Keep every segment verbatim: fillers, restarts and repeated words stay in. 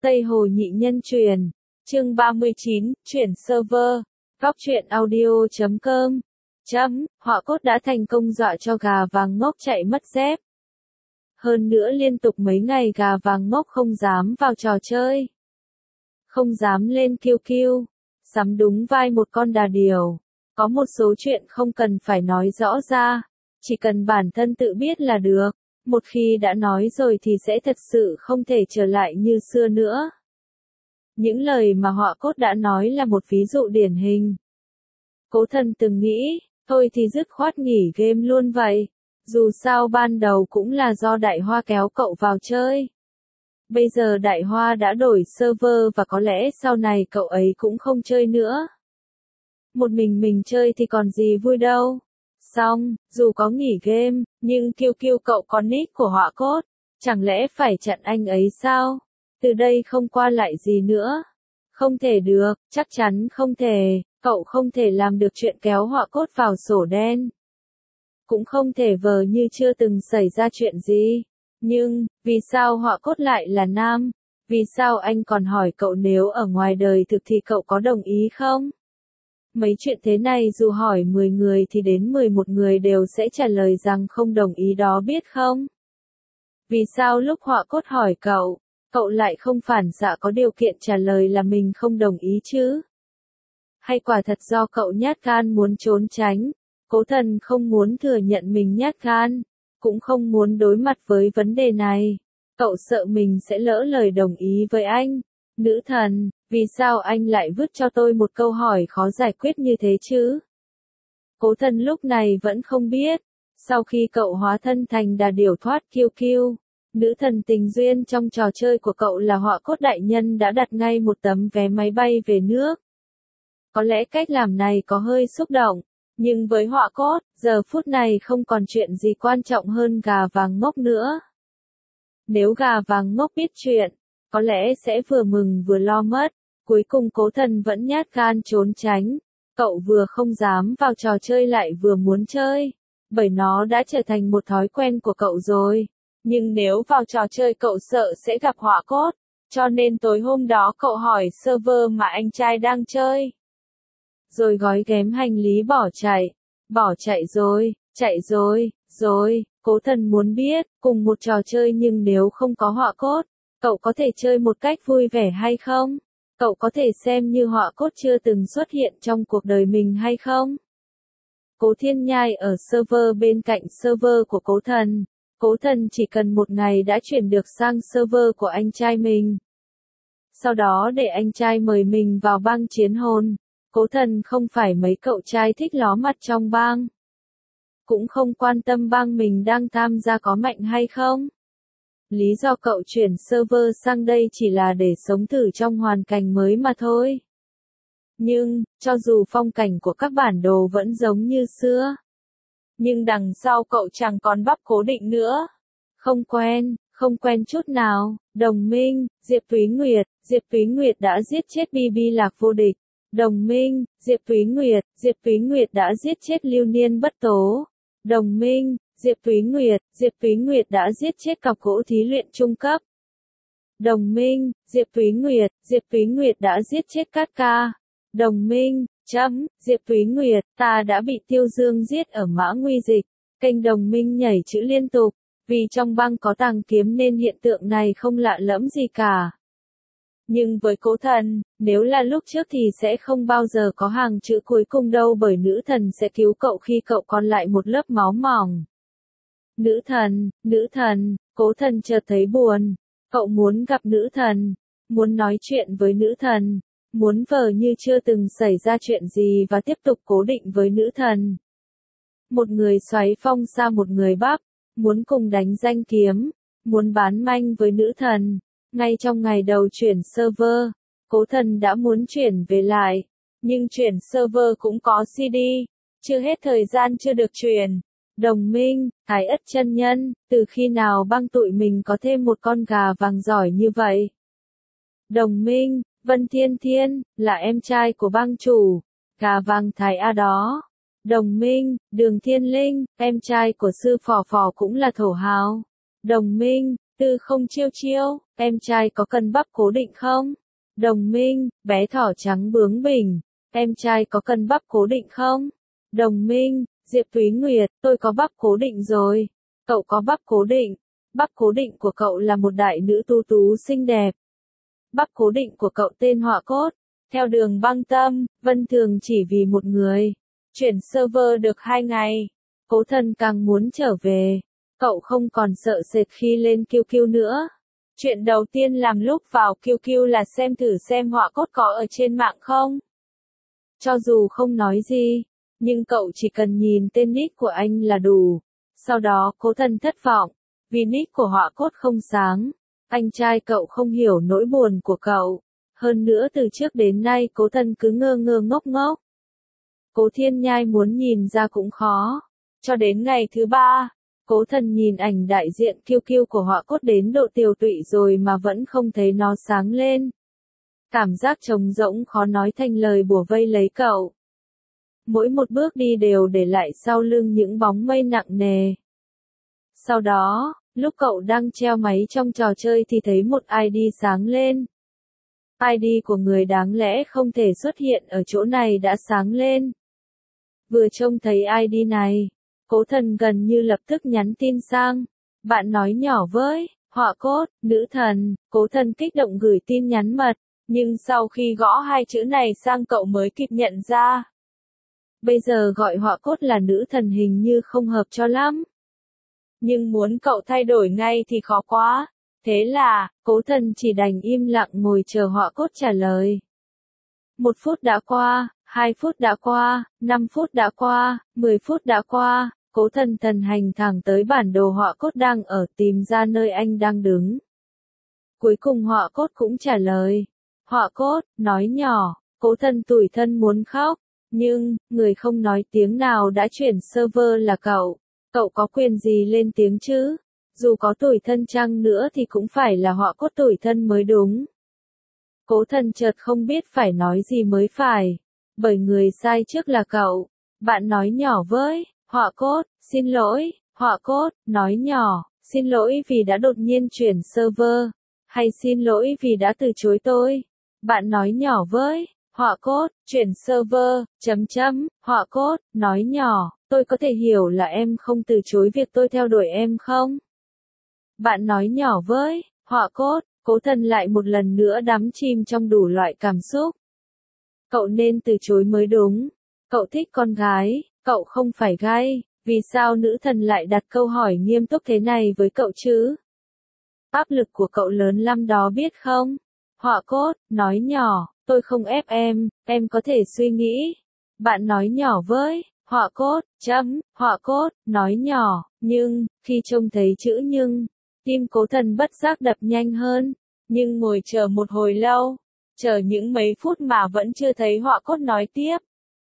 Tây Hồ Nhị Nhân Truyền, chương ba mươi chín, chuyển server, góc truyện audio chấm com, chấm, họa cốt đã thành công dọa cho gà vàng ngốc chạy mất dép. Hơn nữa liên tục mấy ngày gà vàng ngốc không dám vào trò chơi. Không dám lên kiu kiu, sắm đúng vai một con đà điểu. Có một số chuyện không cần phải nói rõ ra, chỉ cần bản thân tự biết là được. Một khi đã nói rồi thì sẽ thật sự không thể trở lại như xưa nữa. Những lời mà họa cốt đã nói là một ví dụ điển hình. Cố Thần từng nghĩ, thôi thì dứt khoát nghỉ game luôn vậy. Dù sao ban đầu cũng là do Đại Hoa kéo cậu vào chơi. Bây giờ Đại Hoa đã đổi server và có lẽ sau này cậu ấy cũng không chơi nữa. Một mình mình chơi thì còn gì vui đâu. Xong, dù có nghỉ game, nhưng kiu kiu cậu có nick của họa cốt, chẳng lẽ phải chặn anh ấy sao? Từ đây không qua lại gì nữa. Không thể được, chắc chắn không thể, cậu không thể làm được chuyện kéo họa cốt vào sổ đen. Cũng không thể vờ như chưa từng xảy ra chuyện gì. Nhưng, vì sao họa cốt lại là nam? Vì sao anh còn hỏi cậu nếu ở ngoài đời thực thì cậu có đồng ý không? Mấy chuyện thế này dù hỏi mười người thì đến mười một người đều sẽ trả lời rằng không đồng ý đó biết không? Vì sao lúc họa cốt hỏi cậu, cậu lại không phản xạ có điều kiện trả lời là mình không đồng ý chứ? Hay quả thật do cậu nhát gan muốn trốn tránh? Cố Thần không muốn thừa nhận mình nhát gan, cũng không muốn đối mặt với vấn đề này. Cậu sợ mình sẽ lỡ lời đồng ý với anh. Nữ thần, vì sao anh lại vứt cho tôi một câu hỏi khó giải quyết như thế chứ? Cố Thần lúc này vẫn không biết. Sau khi cậu hóa thân thành đà điểu thoát kiu kiu, nữ thần tình duyên trong trò chơi của cậu là họa cốt đại nhân đã đặt ngay một tấm vé máy bay về nước. Có lẽ cách làm này có hơi xúc động, nhưng với họa cốt, giờ phút này không còn chuyện gì quan trọng hơn gà vàng ngốc nữa. Nếu gà vàng ngốc biết chuyện, có lẽ sẽ vừa mừng vừa lo mất. Cuối cùng Cố Thần vẫn nhát gan trốn tránh. Cậu vừa không dám vào trò chơi lại vừa muốn chơi. Bởi nó đã trở thành một thói quen của cậu rồi. Nhưng nếu vào trò chơi cậu sợ sẽ gặp họa cốt. Cho nên tối hôm đó cậu hỏi server mà anh trai đang chơi. Rồi gói ghém hành lý bỏ chạy. Bỏ chạy rồi, chạy rồi, rồi. Cố Thần muốn biết, cùng một trò chơi nhưng nếu không có họa cốt, cậu có thể chơi một cách vui vẻ hay không? Cậu có thể xem như họa cốt chưa từng xuất hiện trong cuộc đời mình hay không? Cố Thiên Nhai ở server bên cạnh server của Cố Thần. Cố Thần chỉ cần một ngày đã chuyển được sang server của anh trai mình. Sau đó để anh trai mời mình vào bang chiến hồn. Cố Thần không phải mấy cậu trai thích ló mặt trong bang. Cũng không quan tâm bang mình đang tham gia có mạnh hay không. Lý do cậu chuyển server sang đây chỉ là để sống thử trong hoàn cảnh mới mà thôi. Nhưng, cho dù phong cảnh của các bản đồ vẫn giống như xưa, nhưng đằng sau cậu chẳng còn bắp cố định nữa. Không quen, không quen chút nào. Đồng minh, Diệp Túy Nguyệt, Diệp Túy Nguyệt đã giết chết Bi Bi Lạc Vô Địch. Đồng minh, Diệp Túy Nguyệt, Diệp Túy Nguyệt đã giết chết Lưu Niên Bất Tố. Đồng minh, Diệp Túy Nguyệt, Diệp Túy Nguyệt đã giết chết cọc gỗ thí luyện trung cấp. Đồng minh, Diệp Túy Nguyệt, Diệp Túy Nguyệt đã giết chết Cát Ca. Đồng minh, chấm, Diệp Túy Nguyệt, ta đã bị Tiêu Dương giết ở Mã Nguy Dịch. Kênh đồng minh nhảy chữ liên tục, vì trong băng có tàng kiếm nên hiện tượng này không lạ lẫm gì cả. Nhưng với Cố Thần, nếu là lúc trước thì sẽ không bao giờ có hàng chữ cuối cùng đâu bởi nữ thần sẽ cứu cậu khi cậu còn lại một lớp máu mỏng. Nữ thần, nữ thần, Cố Thần chợt thấy buồn. Cậu muốn gặp nữ thần, muốn nói chuyện với nữ thần, muốn vờ như chưa từng xảy ra chuyện gì và tiếp tục cố định với nữ thần. Một người xoáy phong xa một người bắc, muốn cùng đánh danh kiếm, muốn bán manh với nữ thần. Ngay trong ngày đầu chuyển server, Cố Thần đã muốn chuyển về lại, nhưng chuyển server cũng có xê đê, chưa hết thời gian chưa được chuyển. Đồng minh, Thái Ất chân nhân, từ khi nào bang tụi mình có thêm một con gà vàng giỏi như vậy? Đồng minh, Vân Thiên Thiên, là em trai của bang chủ, gà vàng Thái A đó. Đồng minh, Đường Thiên Linh, em trai của sư phò phò cũng là thổ hào. Đồng minh, Tư không chiêu chiêu, em trai có cân bắp cố định không? Đồng minh, bé thỏ trắng bướng bỉnh, em trai có cân bắp cố định không? Đồng minh, Diệp Thúy Nguyệt, tôi có bắp cố định rồi. Cậu có bắp cố định. Bắp cố định của cậu là một đại nữ tú tú xinh đẹp. Bắp cố định của cậu tên Họa Cốt. Theo đường băng tâm, Vân Thường chỉ vì một người. Chuyển server được hai ngày. Cố Thần càng muốn trở về. Cậu không còn sợ sệt khi lên Q Q nữa. Chuyện đầu tiên làm lúc vào Q Q là xem thử xem Họa Cốt có ở trên mạng không. Cho dù không nói gì, nhưng cậu chỉ cần nhìn tên nick của anh là đủ. Sau đó Cố Thần thất vọng, vì nick của Họa Cốt không sáng. Anh trai cậu không hiểu nỗi buồn của cậu. Hơn nữa từ trước đến nay Cố Thần cứ ngơ ngơ ngốc ngốc. Cố Thiên Nhai muốn nhìn ra cũng khó. Cho đến ngày thứ ba, Cố Thần nhìn ảnh đại diện Q Q của Họa Cốt đến độ tiều tụy rồi mà vẫn không thấy nó sáng lên. Cảm giác trống rỗng khó nói thành lời bủa vây lấy cậu. Mỗi một bước đi đều để lại sau lưng những bóng mây nặng nề. Sau đó, lúc cậu đang treo máy trong trò chơi thì thấy một I D sáng lên. I D của người đáng lẽ không thể xuất hiện ở chỗ này đã sáng lên. Vừa trông thấy I D này, Cố Thần gần như lập tức nhắn tin sang. Bạn nói nhỏ với, Họa Cốt, nữ thần. Cố Thần kích động gửi tin nhắn mật, nhưng sau khi gõ hai chữ này sang cậu mới kịp nhận ra. Bây giờ gọi Họa Cốt là nữ thần hình như không hợp cho lắm. Nhưng muốn cậu thay đổi ngay thì khó quá. Thế là, Cố Thần chỉ đành im lặng ngồi chờ Họa Cốt trả lời. Một phút đã qua, hai phút đã qua, năm phút đã qua, mười phút đã qua, Cố Thần thần hành thẳng tới bản đồ Họa Cốt đang ở tìm ra nơi anh đang đứng. Cuối cùng Họa Cốt cũng trả lời. Họa Cốt, nói nhỏ, Cố Thần tủi thân muốn khóc. Nhưng, người không nói tiếng nào đã chuyển server là cậu. Cậu có quyền gì lên tiếng chứ? Dù có tủi thân chăng nữa thì cũng phải là Họa Cốt tủi thân mới đúng. Cố Thần chợt không biết phải nói gì mới phải. Bởi người sai trước là cậu. Bạn nói nhỏ với, Họa Cốt, xin lỗi, Họa Cốt, nói nhỏ, xin lỗi vì đã đột nhiên chuyển server. Hay xin lỗi vì đã từ chối tôi. Bạn nói nhỏ với, Họa Cốt, chuyển server, chấm chấm, Họa Cốt, nói nhỏ, tôi có thể hiểu là em không từ chối việc tôi theo đuổi em không? Bạn nói nhỏ với, Họa Cốt. Cố Thần lại một lần nữa đắm chìm trong đủ loại cảm xúc. Cậu nên từ chối mới đúng. Cậu thích con gái, cậu không phải gay. Vì sao nữ thần lại đặt câu hỏi nghiêm túc thế này với cậu chứ? Áp lực của cậu lớn lắm đó biết không? Họa Cốt, nói nhỏ, tôi không ép em, em có thể suy nghĩ. Bạn nói nhỏ với, Họa Cốt, chấm, Họa Cốt, nói nhỏ, nhưng, khi trông thấy chữ nhưng, tim Cố Thần bất giác đập nhanh hơn. Nhưng ngồi chờ một hồi lâu, chờ những mấy phút mà vẫn chưa thấy Họa Cốt nói tiếp.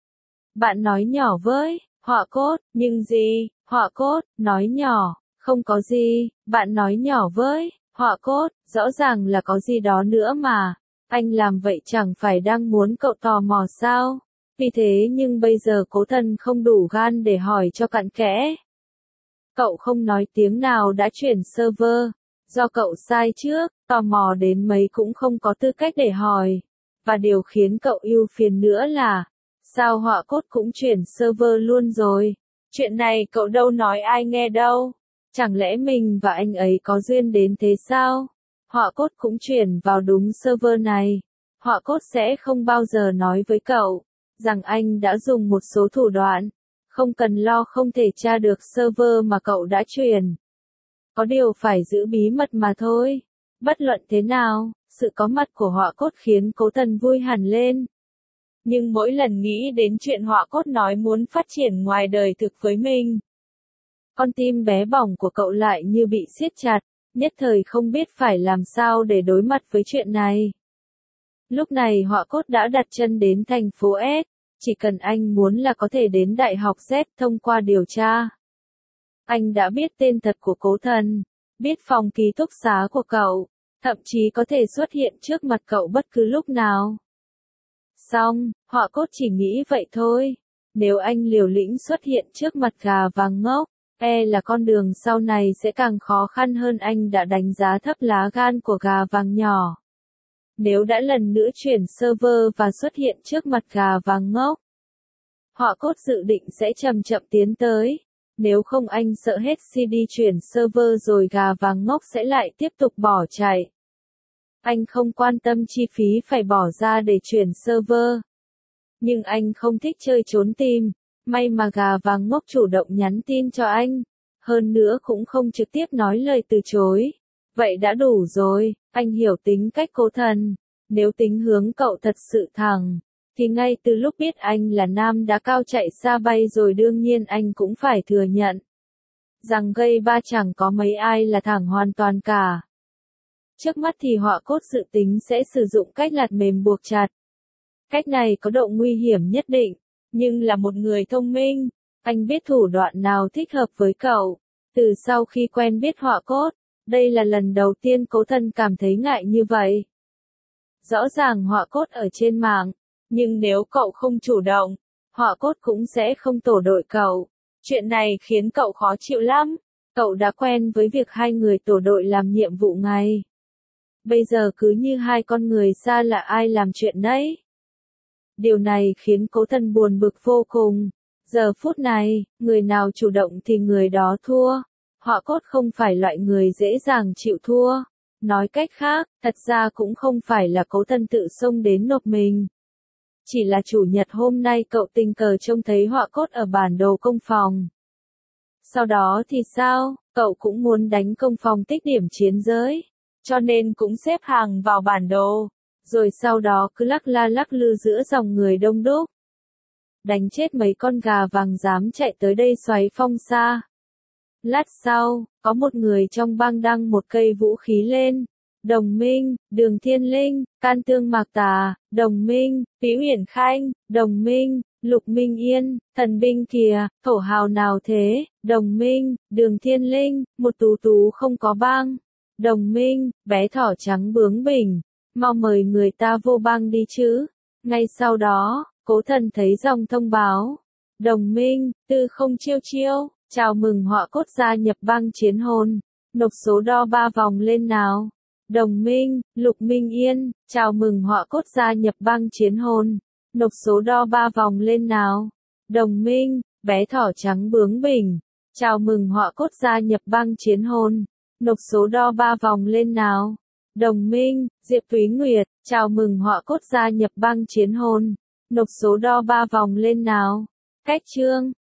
Bạn nói nhỏ với, Họa Cốt, nhưng gì? Họa Cốt, nói nhỏ, không có gì. Bạn nói nhỏ với, Họa Cốt, rõ ràng là có gì đó nữa mà. Anh làm vậy chẳng phải đang muốn cậu tò mò sao? Vì thế nhưng bây giờ Cố Thần không đủ gan để hỏi cho cặn kẽ. Cậu không nói tiếng nào đã chuyển server. Do cậu sai trước, tò mò đến mấy cũng không có tư cách để hỏi. Và điều khiến cậu ưu phiền nữa là, sao Họa Cốt cũng chuyển server luôn rồi? Chuyện này cậu đâu nói ai nghe đâu. Chẳng lẽ mình và anh ấy có duyên đến thế sao? Họa Cốt cũng chuyển vào đúng server này. Họa Cốt sẽ không bao giờ nói với cậu, rằng anh đã dùng một số thủ đoạn. Không cần lo không thể tra được server mà cậu đã chuyển. Có điều phải giữ bí mật mà thôi. Bất luận thế nào, sự có mặt của Họa Cốt khiến Cố Thần vui hẳn lên. Nhưng mỗi lần nghĩ đến chuyện Họa Cốt nói muốn phát triển ngoài đời thực với mình, con tim bé bỏng của cậu lại như bị siết chặt, nhất thời không biết phải làm sao để đối mặt với chuyện này. Lúc này Họa Cốt đã đặt chân đến thành phố S, chỉ cần anh muốn là có thể đến Đại học Z thông qua điều tra. Anh đã biết tên thật của Cố Thần, biết phòng ký túc xá của cậu, thậm chí có thể xuất hiện trước mặt cậu bất cứ lúc nào. Xong, Họa Cốt chỉ nghĩ vậy thôi. Nếu anh liều lĩnh xuất hiện trước mặt gà vàng ngốc, e là con đường sau này sẽ càng khó khăn hơn. Anh đã đánh giá thấp lá gan của gà vàng nhỏ. Nếu đã lần nữa chuyển server và xuất hiện trước mặt gà vàng ngốc, Họa cốt dự định sẽ chậm chậm tiến tới. Nếu không anh sợ hết xê đê chuyển server rồi gà vàng ngốc sẽ lại tiếp tục bỏ chạy. Anh không quan tâm chi phí phải bỏ ra để chuyển server. Nhưng anh không thích chơi trốn tìm. May mà gà vàng ngốc chủ động nhắn tin cho anh. Hơn nữa cũng không trực tiếp nói lời từ chối. Vậy đã đủ rồi, anh hiểu tính cách Cố Thần. Nếu tính hướng cậu thật sự thẳng, thì ngay từ lúc biết anh là nam đã cao chạy xa bay rồi, đương nhiên anh cũng phải thừa nhận rằng gây ba chẳng có mấy ai là thẳng hoàn toàn cả. Trước mắt thì Họa cốt dự tính sẽ sử dụng cách lạt mềm buộc chặt. Cách này có độ nguy hiểm nhất định, nhưng là một người thông minh, anh biết thủ đoạn nào thích hợp với cậu. Từ sau khi quen biết Họa cốt, đây là lần đầu tiên Cố Thần cảm thấy ngại như vậy. Rõ ràng Họa cốt ở trên mạng, nhưng nếu cậu không chủ động, Họa cốt cũng sẽ không tổ đội cậu. Chuyện này khiến cậu khó chịu lắm. Cậu đã quen với việc hai người tổ đội làm nhiệm vụ ngày. Bây giờ cứ như hai con người xa lạ ai làm chuyện đấy. Điều này khiến Cố Thần buồn bực vô cùng. Giờ phút này, người nào chủ động thì người đó thua. Họa cốt không phải loại người dễ dàng chịu thua. Nói cách khác, thật ra cũng không phải là Cố Thần tự xông đến nộp mình. Chỉ là chủ nhật hôm nay cậu tình cờ trông thấy Họa cốt ở bản đồ công phòng. Sau đó thì sao, cậu cũng muốn đánh công phòng tích điểm chiến giới. Cho nên cũng xếp hàng vào bản đồ. Rồi sau đó cứ lắc la lắc lư giữa dòng người đông đúc. Đánh chết mấy con gà vàng dám chạy tới đây xoáy phong xa. Lát sau, có một người trong bang đăng một cây vũ khí lên. Đồng Minh, Đường Thiên Linh, Can Tương Mạc Tà, Đồng Minh, Phí Uyển Khanh, Đồng Minh, Lục Minh Yên, Thần binh kìa, thổ hào nào thế, Đồng Minh, Đường Thiên Linh, một tú tú không có bang. Đồng Minh, bé thỏ trắng bướng bỉnh, mau mời người ta vô bang đi chứ. Ngay sau đó, Cố Thần thấy dòng thông báo. Đồng Minh, tư không chiêu chiêu, chào mừng Họa cốt gia nhập bang chiến hồn. Nộp số đo ba vòng lên nào. Đồng Minh, Lục Minh Yên, chào mừng Họa cốt gia nhập bang chiến hồn. Nộp số đo ba vòng lên nào. Đồng Minh, bé thỏ trắng bướng bỉnh, chào mừng Họa cốt gia nhập bang chiến hồn. Nộp số đo ba vòng lên nào. Đồng Minh, Diệp Thúy Nguyệt, chào mừng Họa cốt gia nhập bang chiến hồn. Nộp số đo ba vòng lên nào. Cách chương